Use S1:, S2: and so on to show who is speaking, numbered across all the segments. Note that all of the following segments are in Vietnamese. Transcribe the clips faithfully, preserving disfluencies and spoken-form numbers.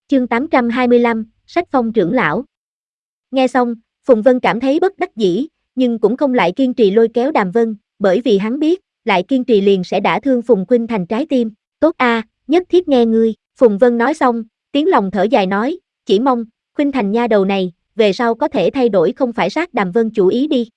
S1: Chương tám trăm hai mươi lăm, Sách phong trưởng lão. Nghe xong, Phùng Vân cảm thấy bất đắc dĩ, nhưng cũng không lại kiên trì lôi kéo Đàm Vân, bởi vì hắn biết, lại kiên trì liền sẽ đả thương Phùng Khuynh Thành trái tim. Tốt a, nhất thiết nghe ngươi. Phùng Vân nói xong, tiếng lòng thở dài nói, chỉ mong, Khuynh Thành nha đầu này, về sau có thể thay đổi không phải sát Đàm Vân chủ ý đi.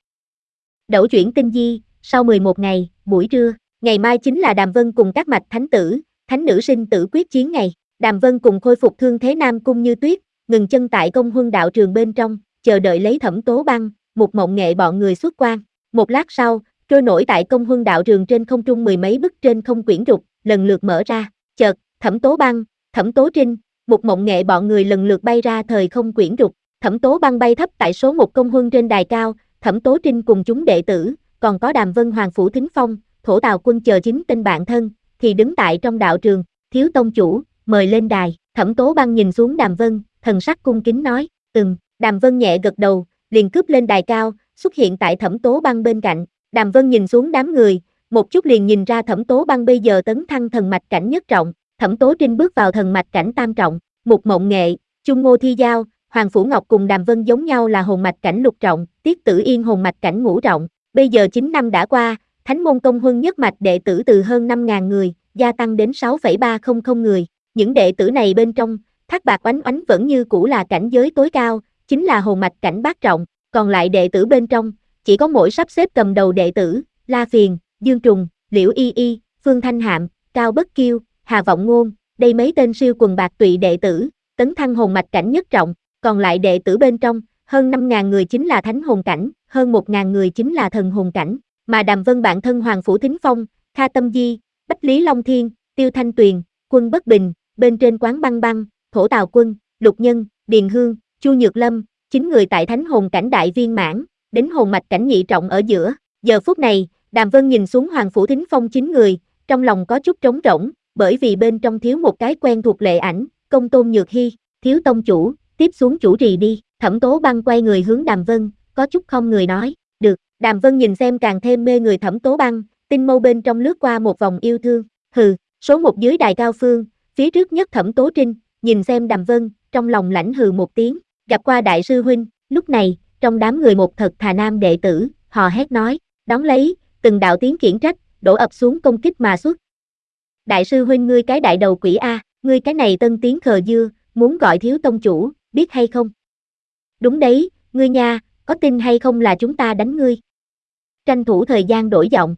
S1: Đẩu chuyển tinh di, sau mười một ngày, buổi trưa, ngày mai chính là Đàm Vân cùng các mạch thánh tử, thánh nữ sinh tử quyết chiến ngày. Đàm Vân cùng khôi phục thương thế Nam Cung Như Tuyết, ngừng chân tại Công Huân đạo trường bên trong, chờ đợi lấy Thẩm Tố Băng, một mộng nghệ bọn người xuất quan. Một lát sau, trôi nổi tại Công Huân đạo trường trên không trung mười mấy bức trên không quyển trục, lần lượt mở ra. Chợt, Thẩm Tố Băng, Thẩm Tố Trinh, một mộng nghệ bọn người lần lượt bay ra thời không quyển trục. Thẩm Tố Băng bay thấp tại số một Công Huân trên đài cao, Thẩm Tố Trinh cùng chúng đệ tử, còn có Đàm Vân Hoàng Phủ Thính Phong, Thổ Tào Quân chờ chính tên bạn thân, thì đứng tại trong đạo trường. Thiếu tông chủ, mời lên đài. Thẩm Tố Băng nhìn xuống Đàm Vân, thần sắc cung kính nói, ừm. Đàm Vân nhẹ gật đầu, liền cướp lên đài cao, xuất hiện tại Thẩm Tố Băng bên cạnh. Đàm Vân nhìn xuống đám người, một chút liền nhìn ra Thẩm Tố Băng bây giờ tấn thăng thần mạch cảnh nhất trọng, Thẩm Tố Trinh bước vào thần mạch cảnh tam trọng, Mục Mộng Nghệ, Chung Ngô Thi Giao, Hoàng Phủ Ngọc cùng Đàm Vân giống nhau là hồn mạch cảnh lục trọng, Tiết Tử Yên hồn mạch cảnh ngũ trọng. Bây giờ chín năm đã qua, Thánh môn Công Huân nhất mạch đệ tử từ hơn năm nghìn người, gia tăng đến sáu phẩy ba không không người. Những đệ tử này bên trong, Thác Bạc Oánh Oánh vẫn như cũ là cảnh giới tối cao, chính là hồn mạch cảnh bát trọng, còn lại đệ tử bên trong, chỉ có mỗi sắp xếp cầm đầu đệ tử, La Phiền, Dương Trùng, Liễu Y Y, Phương Thanh Hạm, Cao Bất Kiêu, Hà Vọng Ngôn, đây mấy tên siêu quần bạc tụy đệ tử, tấn thăng hồn mạch cảnh nhất trọng, còn lại đệ tử bên trong, hơn năm nghìn người chính là thánh hồn cảnh, hơn một nghìn người chính là thần hồn cảnh, mà Đàm Vân bạn thân Hoàng Phủ Thính Phong, Kha Tâm Di, Bách Lý Long Thiên, Tiêu Thanh Tuyền, Quân Bất Bình, bên trên Quán Băng Băng, Thổ Tào Quân, Lục Nhân, Điền Hương, Chu Nhược Lâm, chín người tại thánh hồn cảnh đại viên mãn, đến hồn mạch cảnh nhị trọng ở giữa. Giờ phút này, Đàm Vân nhìn xuống Hoàng Phủ Thính Phong chín người, trong lòng có chút trống rỗng, bởi vì bên trong thiếu một cái quen thuộc lệ ảnh, Công Tôn Nhược Hy, thiếu tông chủ, tiếp xuống chủ trì đi. Thẩm Tố Băng quay người hướng Đàm Vân, có chút không người nói, được. Đàm Vân nhìn xem càng thêm mê người Thẩm Tố Băng, tinh mâu bên trong lướt qua một vòng yêu thương, hừ, số một dưới đài cao phương, phía trước nhất Thẩm Tố Trinh, nhìn xem Đàm Vân, trong lòng lãnh hừ một tiếng, gặp qua đại sư huynh. Lúc này, trong đám người một thật thà nam đệ tử, hò hét nói, đón lấy, từng đạo tiếng khiển trách, đổ ập xuống công kích mà xuất. Đại sư huynh ngươi cái đại đầu quỷ a, ngươi cái này tân tiến khờ dưa, muốn gọi thiếu tông chủ, biết hay không? Đúng đấy, ngươi nha, có tin hay không là chúng ta đánh ngươi? Tranh thủ thời gian đổi giọng.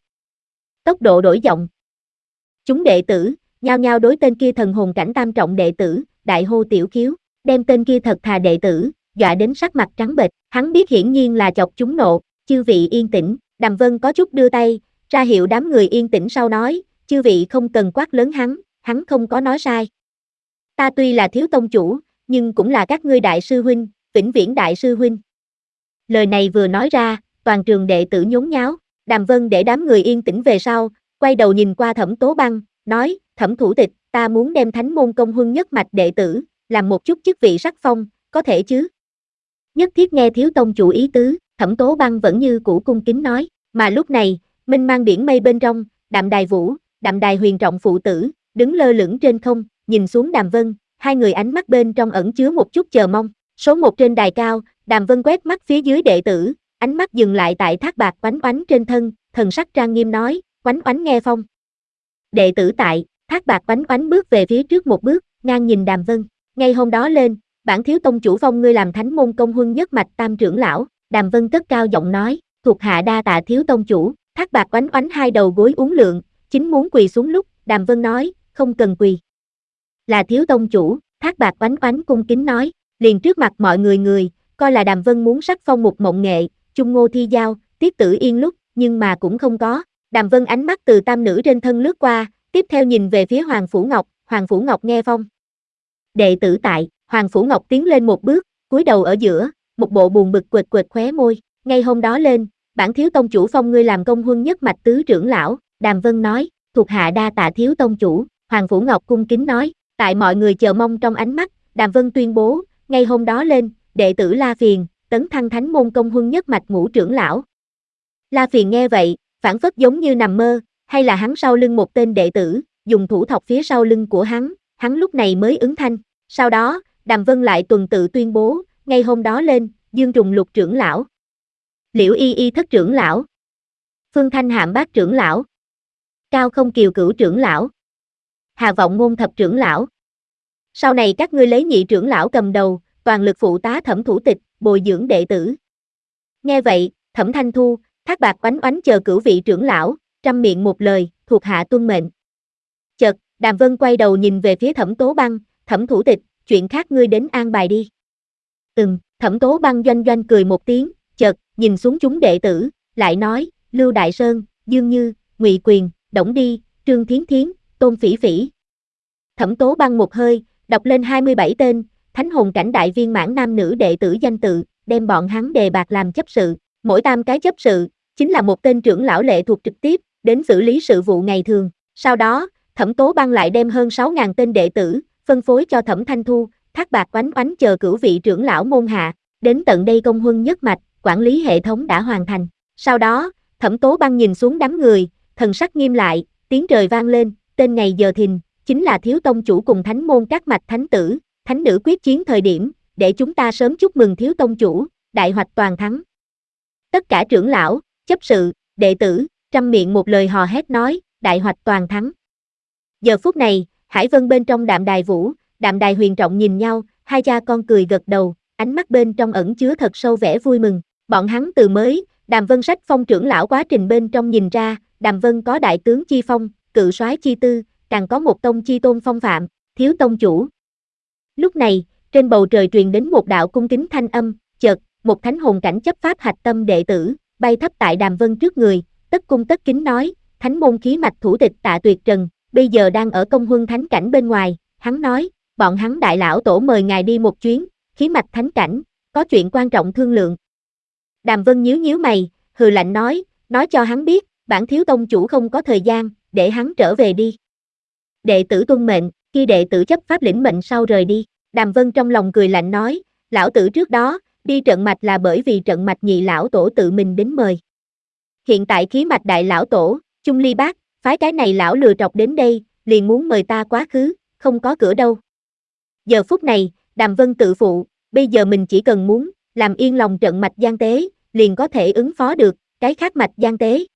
S1: Tốc độ đổi giọng. Chúng đệ tử, nhao nhao đối tên kia thần hồn cảnh tam trọng đệ tử, đại hô tiểu khiếu, đem tên kia thật thà đệ tử, dọa đến sắc mặt trắng bệch. Hắn biết hiển nhiên là chọc chúng nộ, chư vị yên tĩnh. Đàm Vân có chút đưa tay, ra hiệu đám người yên tĩnh sau nói, chư vị không cần quát lớn hắn, hắn không có nói sai. Ta tuy là thiếu tông chủ, nhưng cũng là các ngươi đại sư huynh, vĩnh viễn đại sư huynh. Lời này vừa nói ra, toàn trường đệ tử nhốn nháo. Đàm Vân để đám người yên tĩnh về sau, quay đầu nhìn qua Thẩm Tố Băng, nói, Thẩm thủ tịch, ta muốn đem Thánh môn Công Huân nhất mạch đệ tử, làm một chút chức vị sắc phong, có thể chứ? Nhất thiết nghe thiếu tông chủ ý tứ. Thẩm Tố Băng vẫn như cũ cung kính nói, mà lúc này, mênh mang biển mây bên trong, Đạm Đài Vũ, Đạm Đài Huyền trọng phụ tử, đứng lơ lửng trên không, nhìn xuống Đàm Vân, hai người ánh mắt bên trong ẩn chứa một chút chờ mong. Số một trên đài cao, Đàm Vân quét mắt phía dưới đệ tử, ánh mắt dừng lại tại Thác Bạc Oánh Oánh trên thân, thần sắc trang nghiêm nói, Oánh Oánh nghe phong. Đệ tử tại, Thác Bạc Oánh Oánh bước về phía trước một bước, ngang nhìn Đàm Vân. Ngay hôm đó lên, bản thiếu tông chủ phong ngươi làm Thánh môn Công Huân nhất mạch tam trưởng lão. Đàm Vân cất cao giọng nói, thuộc hạ đa tạ thiếu tông chủ. Thác Bạc Oánh Oánh hai đầu gối uốn lượn, chính muốn quỳ xuống lúc, Đàm Vân nói, không cần quỳ. Là thiếu tông chủ. Thác Bạc Oánh Oánh cung kính nói, liền trước mặt mọi người người, coi là Đàm Vân muốn sắc phong Mục Mộng Nghệ, Chung Ngô Thi Giao, Tiết Tử Yên lúc, nhưng mà cũng không có. Đàm Vân ánh mắt từ tam nữ trên thân lướt qua, tiếp theo nhìn về phía Hoàng Phủ Ngọc, Hoàng Phủ Ngọc nghe phong. Đệ tử tại, Hoàng Phủ Ngọc tiến lên một bước, cúi đầu ở giữa, một bộ buồn bực quệt quệt khóe môi. Ngay hôm đó lên, bản thiếu tông chủ phong ngươi làm Công Huân nhất mạch tứ trưởng lão. Đàm Vân nói, thuộc hạ đa tạ thiếu tông chủ. Hoàng Phủ Ngọc cung kính nói, tại mọi người chờ mong trong ánh mắt, Đàm Vân tuyên bố, ngay hôm đó lên, đệ tử La Phiền, tấn thăng Thánh môn Công Huân nhất mạch ngũ trưởng lão. La Phiền nghe vậy, phản phất giống như nằm mơ, hay là hắn sau lưng một tên đệ tử, dùng thủ thọc phía sau lưng của hắn, hắn lúc này mới ứng thanh. Sau đó, Đàm Vân lại tuần tự tuyên bố, ngay hôm đó lên, Dương Trùng lục trưởng lão, Liễu Y Y thất trưởng lão, Phương Thanh Hạm bát trưởng lão, Cao Không Kiều cửu trưởng lão, Hà Vọng Ngôn thập trưởng lão. Sau này các ngươi lấy nhị trưởng lão cầm đầu, toàn lực phụ tá Thẩm thủ tịch, bồi dưỡng đệ tử. Nghe vậy, Thẩm Thanh Thu, Thác Bạt Oánh Oánh chờ cửu vị trưởng lão, trăm miệng một lời, thuộc hạ tuân mệnh. Chợt, Đàm Vân quay đầu nhìn về phía Thẩm Tố Băng, Thẩm thủ tịch, chuyện khác ngươi đến an bài đi. Ừm, Thẩm Tố Băng doanh doanh cười một tiếng, chợt, nhìn xuống chúng đệ tử, lại nói, Lưu Đại Sơn, Dương Như, Ngụy Quyền, Đổng Đi, Trương Thiến Thiến, Tôn Phỉ Phỉ. Thẩm Tố Băng một hơi, đọc lên hai mươi bảy tên, thánh hồn cảnh đại viên mãn nam nữ đệ tử danh tự, đem bọn hắn đề bạt làm chấp sự, mỗi tam cái chấp sự, chính là một tên trưởng lão lệ thuộc trực tiếp, đến xử lý sự vụ ngày thường. Sau đó, Thẩm Tố Băng lại đem hơn sáu nghìn tên đệ tử, phân phối cho Thẩm Thanh Thu, Thác Bạt Oánh Oánh chờ cửu vị trưởng lão môn hạ, đến tận đây công huân nhất mạch, quản lý hệ thống đã hoàn thành. Sau đó, Thẩm Tố Băng nhìn xuống đám người, thần sắc nghiêm lại, tiếng trời vang lên, tên ngày giờ thìn, chính là thiếu tông chủ cùng thánh môn các mạch thánh tử, thánh nữ quyết chiến thời điểm, để chúng ta sớm chúc mừng thiếu tông chủ, đại hoạch toàn thắng. Tất cả trưởng lão, chấp sự, đệ tử, trăm miệng một lời hò hét nói, đại hoạch toàn thắng. Giờ phút này, Hải Vân bên trong Đạm Đài Vũ, Đạm Đài Huyền Trọng nhìn nhau, hai cha con cười gật đầu, ánh mắt bên trong ẩn chứa thật sâu vẻ vui mừng. Bọn hắn từ mới, Đàm Vân sách phong trưởng lão quá trình bên trong nhìn ra, Đàm Vân có đại tướng chi phong, cự soái chi tư, càng có một tông chi tôn phong phạm, thiếu tông chủ. Lúc này, trên bầu trời truyền đến một đạo cung kính thanh âm, chợt, một thánh hồn cảnh chấp pháp hạch tâm đệ tử, bay thấp tại Đàm Vân trước người, tất cung tất kính nói, thánh môn khí mạch thủ tịch Tạ Tuyệt Trần, bây giờ đang ở công huân thánh cảnh bên ngoài, hắn nói, bọn hắn đại lão tổ mời ngài đi một chuyến, khí mạch thánh cảnh, có chuyện quan trọng thương lượng. Đàm Vân nhíu nhíu mày, hừ lạnh nói, nói cho hắn biết, bản thiếu tông chủ không có thời gian, để hắn trở về đi. Đệ tử tuân mệnh, khi đệ tử chấp pháp lĩnh mệnh sau rời đi, Đàm Vân trong lòng cười lạnh nói, lão tử trước đó, đi trận mạch là bởi vì trận mạch nhị lão tổ tự mình đến mời. Hiện tại khí mạch đại lão tổ, Chung Ly Bác, phái cái này lão lừa trọc đến đây, liền muốn mời ta quá khứ, không có cửa đâu. Giờ phút này, Đàm Vân tự phụ, bây giờ mình chỉ cần muốn, làm yên lòng trận mạch gian tế, liền có thể ứng phó được, cái khác mạch gian tế,